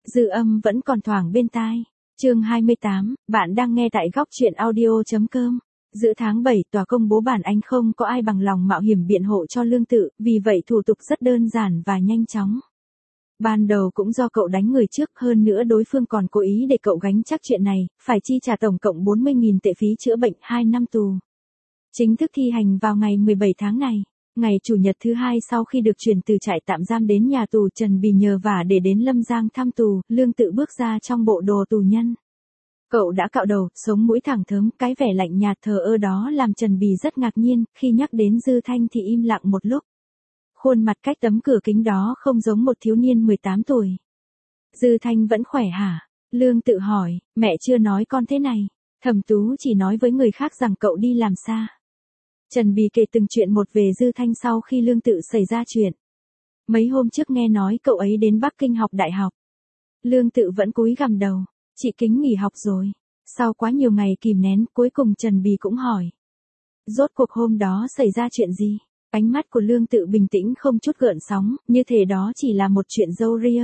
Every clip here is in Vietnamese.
Dư âm vẫn còn thoảng bên tai. Chương 28, bạn đang nghe tại góc truyện audio.com. Giữa tháng 7 tòa công bố bản Anh không có ai bằng lòng mạo hiểm biện hộ cho Lương Tự, vì vậy thủ tục rất đơn giản và nhanh chóng. Ban đầu cũng do cậu đánh người trước, hơn nữa đối phương còn cố ý để cậu gánh chắc chuyện này, phải chi trả tổng cộng 40.000 tệ phí chữa bệnh 2 năm tù. Chính thức thi hành vào ngày 17 tháng này. Ngày Chủ nhật thứ hai sau khi được chuyển từ trại tạm giam đến nhà tù Trần Bì nhờ vả để đến Lâm Giang thăm tù, Lương Tự bước ra trong bộ đồ tù nhân. Cậu đã cạo đầu, sống mũi thẳng thớm, cái vẻ lạnh nhạt thờ ơ đó làm Trần Bì rất ngạc nhiên, khi nhắc đến Dư Thanh thì im lặng một lúc. Khuôn mặt cách tấm cửa kính đó không giống một thiếu niên 18 tuổi. Dư Thanh vẫn khỏe hả? Lương Tự hỏi, mẹ chưa nói con thế này. Thẩm Tú chỉ nói với người khác rằng cậu đi làm xa. Trần Bì kể từng chuyện một về Dư Thanh sau khi Lương Tự xảy ra chuyện. Mấy hôm trước nghe nói cậu ấy đến Bắc Kinh học đại học. Lương Tự vẫn cúi gằm đầu, chị Kính nghỉ học rồi. Sau quá nhiều ngày kìm nén, cuối cùng Trần Bì cũng hỏi. Rốt cuộc hôm đó xảy ra chuyện gì? Ánh mắt của Lương Tự bình tĩnh không chút gợn sóng, như thể đó chỉ là một chuyện râu ria.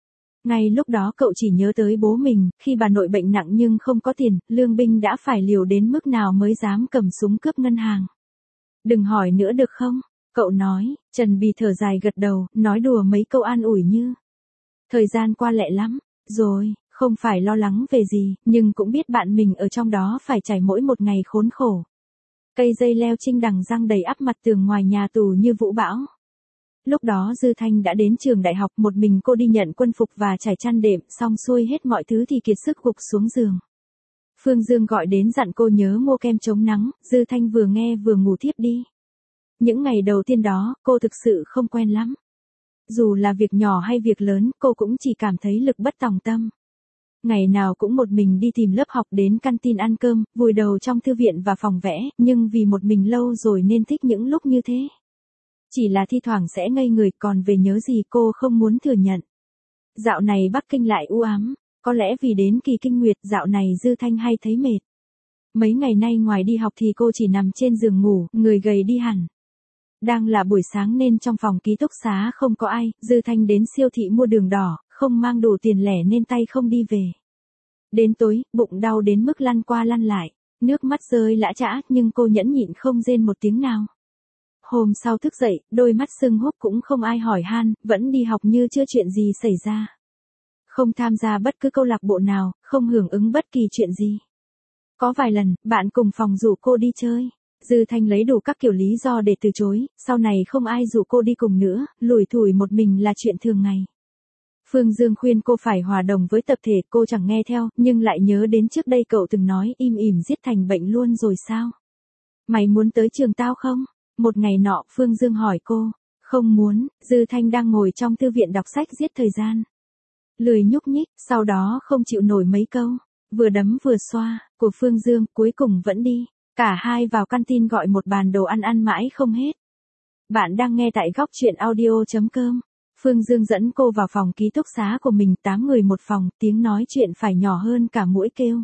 Ngay lúc đó cậu chỉ nhớ tới bố mình, khi bà nội bệnh nặng nhưng không có tiền, Lương Binh đã phải liều đến mức nào mới dám cầm súng cướp ngân hàng. Đừng hỏi nữa được không? Cậu nói. Trần Bì thở dài gật đầu, nói đùa mấy câu an ủi như. Thời gian qua lẹ lắm, rồi, không phải lo lắng về gì, nhưng cũng biết bạn mình ở trong đó phải trải mỗi một ngày khốn khổ. Cây dây leo trinh đằng răng đầy ắp mặt tường ngoài nhà tù như vũ bão. Lúc đó Dư Thanh đã đến trường đại học, một mình cô đi nhận quân phục và trải chăn đệm, xong xuôi hết mọi thứ thì kiệt sức gục xuống giường. Phương Dương gọi đến dặn cô nhớ mua kem chống nắng, Dư Thanh vừa nghe vừa ngủ thiếp đi. Những ngày đầu tiên đó, cô thực sự không quen lắm. Dù là việc nhỏ hay việc lớn, cô cũng chỉ cảm thấy lực bất tòng tâm. Ngày nào cũng một mình đi tìm lớp học, đến canteen ăn cơm, vùi đầu trong thư viện và phòng vẽ, nhưng vì một mình lâu rồi nên thích những lúc như thế. Chỉ là thi thoảng sẽ ngây người, còn về nhớ gì cô không muốn thừa nhận. Dạo này Bắc Kinh lại u ám. Có lẽ vì đến kỳ kinh nguyệt, dạo này Dư Thanh hay thấy mệt. Mấy ngày nay ngoài đi học thì cô chỉ nằm trên giường ngủ, người gầy đi hẳn. Đang là buổi sáng nên trong phòng ký túc xá không có ai, Dư Thanh đến siêu thị mua đường đỏ, không mang đủ tiền lẻ nên tay không đi về. Đến tối, bụng đau đến mức lăn qua lăn lại, nước mắt rơi lã chã nhưng cô nhẫn nhịn không rên một tiếng nào. Hôm sau thức dậy, đôi mắt sưng húp cũng không ai hỏi han, vẫn đi học như chưa chuyện gì xảy ra. Không tham gia bất cứ câu lạc bộ nào, không hưởng ứng bất kỳ chuyện gì. Có vài lần, bạn cùng phòng rủ cô đi chơi. Dư Thanh lấy đủ các kiểu lý do để từ chối, sau này không ai rủ cô đi cùng nữa, lủi thủi một mình là chuyện thường ngày. Phương Dương khuyên cô phải hòa đồng với tập thể, cô chẳng nghe theo, nhưng lại nhớ đến trước đây cậu từng nói im ỉm giết thành bệnh luôn rồi sao? Mày muốn tới trường tao không? Một ngày nọ, Phương Dương hỏi cô. Không muốn, Dư Thanh đang ngồi trong thư viện đọc sách giết thời gian. Lười nhúc nhích, sau đó không chịu nổi mấy câu, vừa đấm vừa xoa, của Phương Dương, cuối cùng vẫn đi. Cả hai vào canteen gọi một bàn đồ ăn ăn mãi không hết. Bạn đang nghe tại góc truyện audio.com. Phương Dương dẫn cô vào phòng ký túc xá của mình, 8 người một phòng, tiếng nói chuyện phải nhỏ hơn cả muỗi kêu.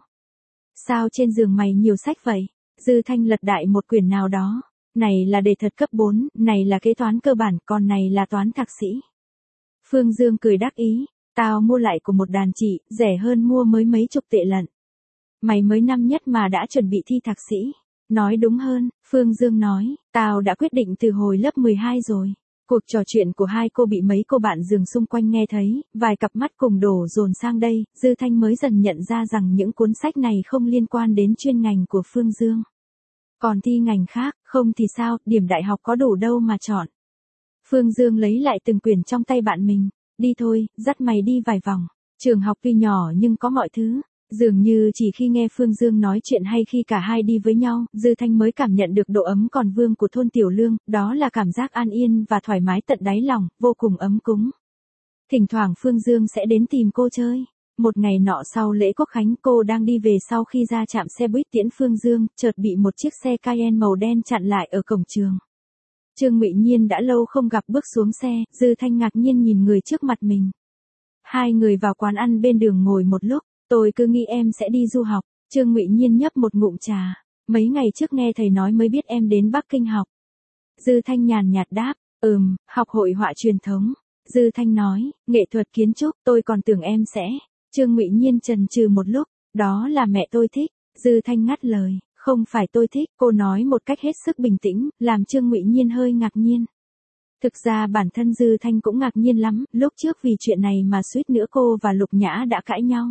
Sao trên giường mày nhiều sách vậy? Dư Thanh lật đại một quyển nào đó. Này là đề thật cấp 4, này là kế toán cơ bản, còn này là toán thạc sĩ. Phương Dương cười đắc ý. Tao mua lại của một đàn chị, rẻ hơn mua mới mấy chục tệ lận. Mày mới năm nhất mà đã chuẩn bị thi thạc sĩ. Nói đúng hơn, Phương Dương nói, tao đã quyết định từ hồi lớp 12 rồi. Cuộc trò chuyện của hai cô bị mấy cô bạn giường xung quanh nghe thấy, vài cặp mắt cùng đổ dồn sang đây, Dư Thanh mới dần nhận ra rằng những cuốn sách này không liên quan đến chuyên ngành của Phương Dương. Còn thi ngành khác, không thì sao, điểm đại học có đủ đâu mà chọn. Phương Dương lấy lại từng quyển trong tay bạn mình. Đi thôi, dắt mày đi vài vòng. Trường học tuy nhỏ nhưng có mọi thứ. Dường như chỉ khi nghe Phương Dương nói chuyện hay khi cả hai đi với nhau, Dư Thanh mới cảm nhận được độ ấm còn vương của thôn Tiểu Lương, đó là cảm giác an yên và thoải mái tận đáy lòng, vô cùng ấm cúng. Thỉnh thoảng Phương Dương sẽ đến tìm cô chơi. Một ngày nọ sau lễ Quốc khánh, cô đang đi về sau khi ra trạm xe buýt tiễn Phương Dương, chợt bị một chiếc xe Cayenne màu đen chặn lại ở cổng trường. Trương Ngụy Nhiên đã lâu không gặp bước xuống xe, Dư Thanh ngạc nhiên nhìn người trước mặt mình. Hai người vào quán ăn bên đường ngồi một lúc, tôi cứ nghĩ em sẽ đi du học. Trương Ngụy Nhiên nhấp một ngụm trà. Mấy ngày trước nghe thầy nói mới biết em đến Bắc Kinh học. Dư Thanh nhàn nhạt đáp, học hội họa truyền thống. Dư Thanh nói, nghệ thuật kiến trúc, tôi còn tưởng em sẽ. Trương Ngụy Nhiên chần chừ một lúc, đó là mẹ tôi thích. Dư Thanh ngắt lời, không phải tôi thích, cô nói một cách hết sức bình tĩnh, làm Trương Ngụy Nhiên hơi ngạc nhiên. Thực ra bản thân Dư Thanh cũng ngạc nhiên lắm, lúc trước vì chuyện này mà suýt nữa cô và Lục Nhã đã cãi nhau.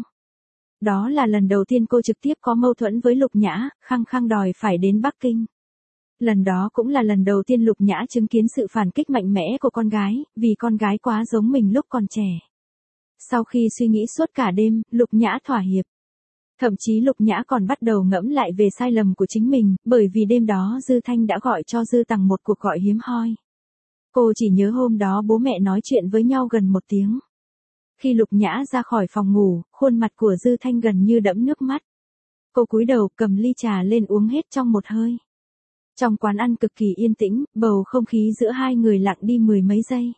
Đó là lần đầu tiên cô trực tiếp có mâu thuẫn với Lục Nhã, khăng khăng đòi phải đến Bắc Kinh. Lần đó cũng là lần đầu tiên Lục Nhã chứng kiến sự phản kích mạnh mẽ của con gái, vì con gái quá giống mình lúc còn trẻ. Sau khi suy nghĩ suốt cả đêm, Lục Nhã thỏa hiệp. Thậm chí Lục Nhã còn bắt đầu ngẫm lại về sai lầm của chính mình, bởi vì đêm đó Dư Thanh đã gọi cho Dư Tằng một cuộc gọi hiếm hoi. Cô chỉ nhớ hôm đó bố mẹ nói chuyện với nhau gần 1 tiếng. Khi Lục Nhã ra khỏi phòng ngủ, khuôn mặt của Dư Thanh gần như đẫm nước mắt. Cô cúi đầu cầm ly trà lên uống hết trong một hơi. Trong quán ăn cực kỳ yên tĩnh, bầu không khí giữa hai người lặng đi 10 mấy giây.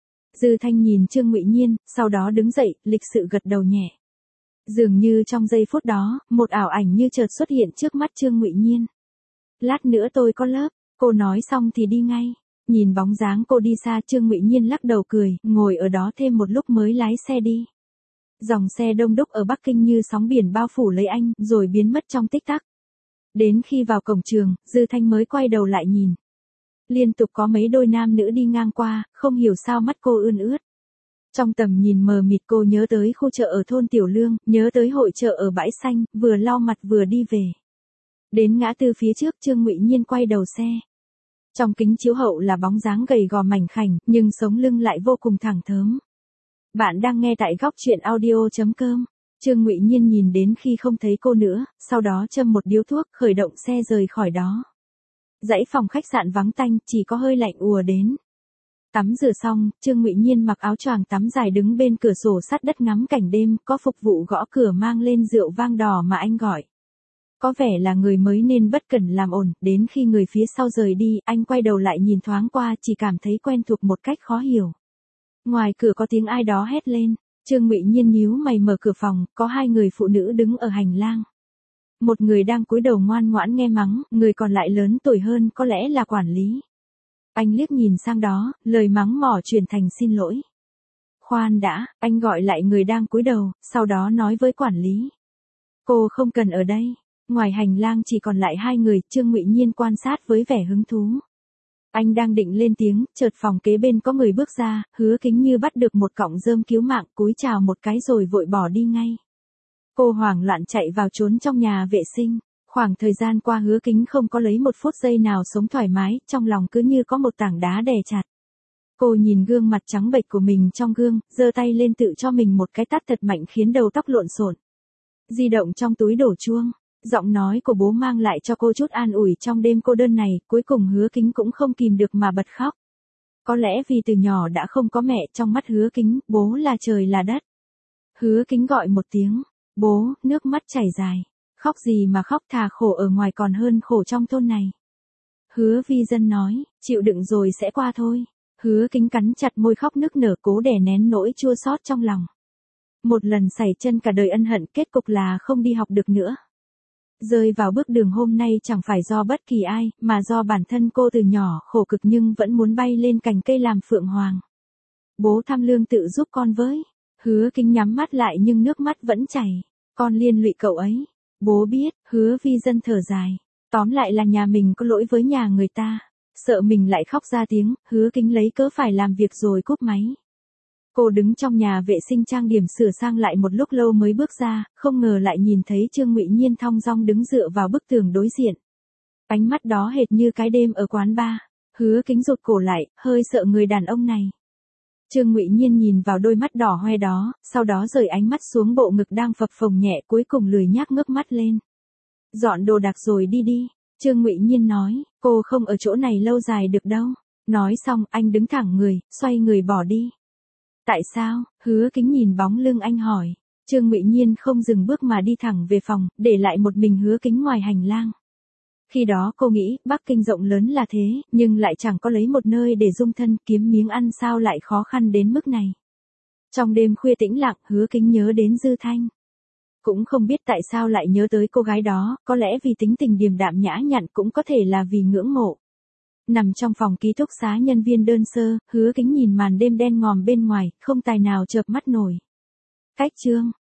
Dư Thanh nhìn Trương Ngụy Nhiên, sau đó đứng dậy, lịch sự gật đầu nhẹ. Dường như trong giây phút đó, một ảo ảnh như chợt xuất hiện trước mắt Trương Ngụy Nhiên. Lát nữa tôi có lớp, cô nói xong thì đi ngay. Nhìn bóng dáng cô đi xa, Trương Ngụy Nhiên lắc đầu cười, ngồi ở đó thêm một lúc mới lái xe đi. Dòng xe đông đúc ở Bắc Kinh như sóng biển bao phủ lấy anh, rồi biến mất trong tích tắc. Đến khi vào cổng trường, Dư Thanh mới quay đầu lại nhìn. Liên tục có mấy đôi nam nữ đi ngang qua, không hiểu sao mắt cô ươn ướt. Trong tầm nhìn mờ mịt cô nhớ tới khu chợ ở thôn Tiểu Lương, nhớ tới hội chợ ở bãi xanh, vừa lau mặt vừa đi về. Đến ngã tư phía trước, Trương Ngụy Nhiên quay đầu xe. Trong kính chiếu hậu là bóng dáng gầy gò mảnh khảnh, nhưng sống lưng lại vô cùng thẳng thớm. Bạn đang nghe tại góc truyện audio.com. Trương Ngụy Nhiên nhìn đến khi không thấy cô nữa, sau đó châm một điếu thuốc, khởi động xe rời khỏi đó. Dãy phòng khách sạn vắng tanh, chỉ có hơi lạnh ùa đến. Tắm rửa xong, Trương Ngụy Nhiên mặc áo choàng tắm dài đứng bên cửa sổ sát đất ngắm cảnh đêm, có phục vụ gõ cửa mang lên rượu vang đỏ mà anh gọi. Có vẻ là người mới nên bất cẩn làm ồn, đến khi người phía sau rời đi, anh quay đầu lại nhìn thoáng qua, chỉ cảm thấy quen thuộc một cách khó hiểu. Ngoài cửa có tiếng ai đó hét lên, Trương Ngụy Nhiên nhíu mày mở cửa phòng, có 2 người phụ nữ đứng ở hành lang. Một người đang cúi đầu ngoan ngoãn nghe mắng, người còn lại lớn tuổi hơn, có lẽ là quản lý. Anh liếc nhìn sang đó, lời mắng mỏ chuyển thành xin lỗi. Khoan đã, anh gọi lại người đang cúi đầu, sau đó nói với quản lý. Cô không cần ở đây. Ngoài hành lang chỉ còn lại 2 người, Trương Ngụy Nhiên quan sát với vẻ hứng thú. Anh đang định lên tiếng, chợt phòng kế bên có người bước ra, Hứa Kính như bắt được một cọng rơm cứu mạng, cúi chào một cái rồi vội bỏ đi ngay. Cô hoảng loạn chạy vào trốn trong nhà vệ sinh. Khoảng thời gian qua Hứa Kính không có lấy một phút giây nào sống thoải mái, trong lòng cứ như có một tảng đá đè chặt. Cô nhìn gương mặt trắng bệch của mình trong gương, giơ tay lên tự cho mình một cái tát thật mạnh khiến đầu tóc lộn xộn. Di động trong túi đổ chuông. Giọng nói của bố mang lại cho cô chút an ủi trong đêm cô đơn này, cuối cùng Hứa Kính cũng không kìm được mà bật khóc. Có lẽ vì từ nhỏ đã không có mẹ, trong mắt Hứa Kính, bố là trời là đất. Hứa Kính gọi một tiếng, bố, nước mắt chảy dài. Khóc gì mà khóc, thà khổ ở ngoài còn hơn khổ trong thôn này. Hứa Vi Dân nói, chịu đựng rồi sẽ qua thôi. Hứa Kính cắn chặt môi khóc nức nở cố đè nén nỗi chua xót trong lòng. Một lần sảy chân cả đời ân hận, kết cục là không đi học được nữa. Rơi vào bước đường hôm nay chẳng phải do bất kỳ ai, mà do bản thân cô từ nhỏ khổ cực nhưng vẫn muốn bay lên cành cây làm phượng hoàng. Bố Tham Lương tự giúp con với. Hứa Kính nhắm mắt lại nhưng nước mắt vẫn chảy. Con liên lụy cậu ấy. Bố biết, Hứa Vi Dân thở dài. Tóm lại là nhà mình có lỗi với nhà người ta. Sợ mình lại khóc ra tiếng, Hứa Kính lấy cớ phải làm việc rồi cúp máy. Cô đứng trong nhà vệ sinh trang điểm sửa sang lại một lúc lâu mới bước ra, không ngờ lại nhìn thấy Trương Ngụy Nhiên thong dong đứng dựa vào bức tường đối diện. Ánh mắt đó hệt như cái đêm ở quán bar. Hứa Kính rụt cổ lại, hơi sợ người đàn ông này. Trương Ngụy Nhiên nhìn vào đôi mắt đỏ hoe đó, sau đó rời ánh mắt xuống bộ ngực đang phập phồng nhẹ, cuối cùng lười nhác ngước mắt lên. Dọn đồ đạc rồi đi đi. Trương Ngụy Nhiên nói, cô không ở chỗ này lâu dài được đâu. Nói xong, anh đứng thẳng người, xoay người bỏ đi. Tại sao? Hứa Kính nhìn bóng lưng anh hỏi. Trương Ngụy Nhiên không dừng bước mà đi thẳng về phòng, để lại một mình Hứa Kính ngoài hành lang. Khi đó cô nghĩ, Bắc Kinh rộng lớn là thế, nhưng lại chẳng có lấy một nơi để dung thân, kiếm miếng ăn sao lại khó khăn đến mức này. Trong đêm khuya tĩnh lặng, Hứa Kính nhớ đến Dư Thanh. Cũng không biết tại sao lại nhớ tới cô gái đó, có lẽ vì tính tình điềm đạm nhã nhặn, cũng có thể là vì ngưỡng mộ. Nằm trong phòng ký túc xá nhân viên đơn sơ, Hứa Kính nhìn màn đêm đen ngòm bên ngoài, không tài nào chợp mắt nổi. Cách chương